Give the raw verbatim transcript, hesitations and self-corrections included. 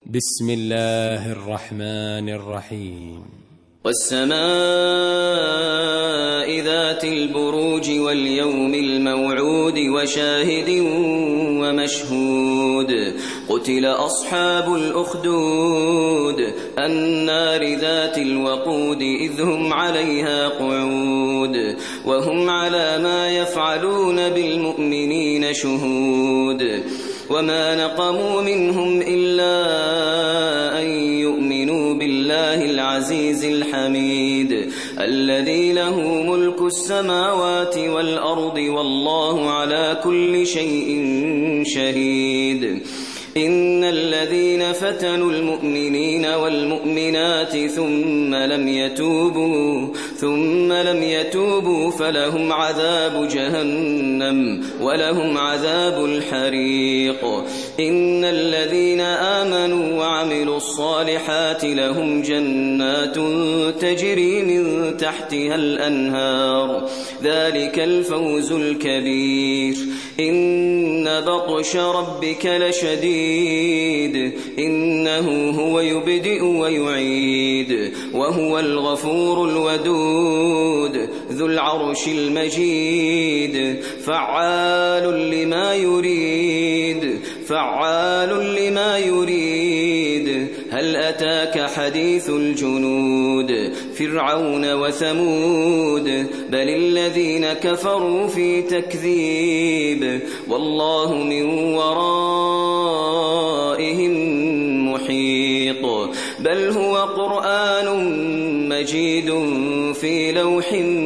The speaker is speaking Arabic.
بسم الله الرحمن الرحيم. والسماء ذات البروج واليوم الموعود وشاهد ومشهود قتل أصحاب الأخدود النار ذات الوقود إذ هم عليها قعود وهم على ما يفعلون بالمؤمنين شهود وما نقموا منهم إلا أن يؤمنوا بالله العزيز الحميد الذي له ملك السماوات والأرض والله على كل شيء شهيد. إن الذين فتنوا المؤمنين والمؤمنات ثم لم يتوبوا ثم لم يتوبوا فلهم عذاب جهنم ولهم عذاب الحريق. إن الذين آمنوا وعملوا الصالحات لهم جنات تجري من تحتها الأنهار ذلك الفوز الكبير. إن بطش ربك لشديد إنه هو يبدئ ويعيد وهو الغفور الودود ذو العرش المجيد فعال لما يريد فعال لما يريد. هل أتاك حديث الجنود فرعون وثمود بل الذين كفروا في تكذيب والله من ورائهم محيط. بل هو قرآن مجيد في لوح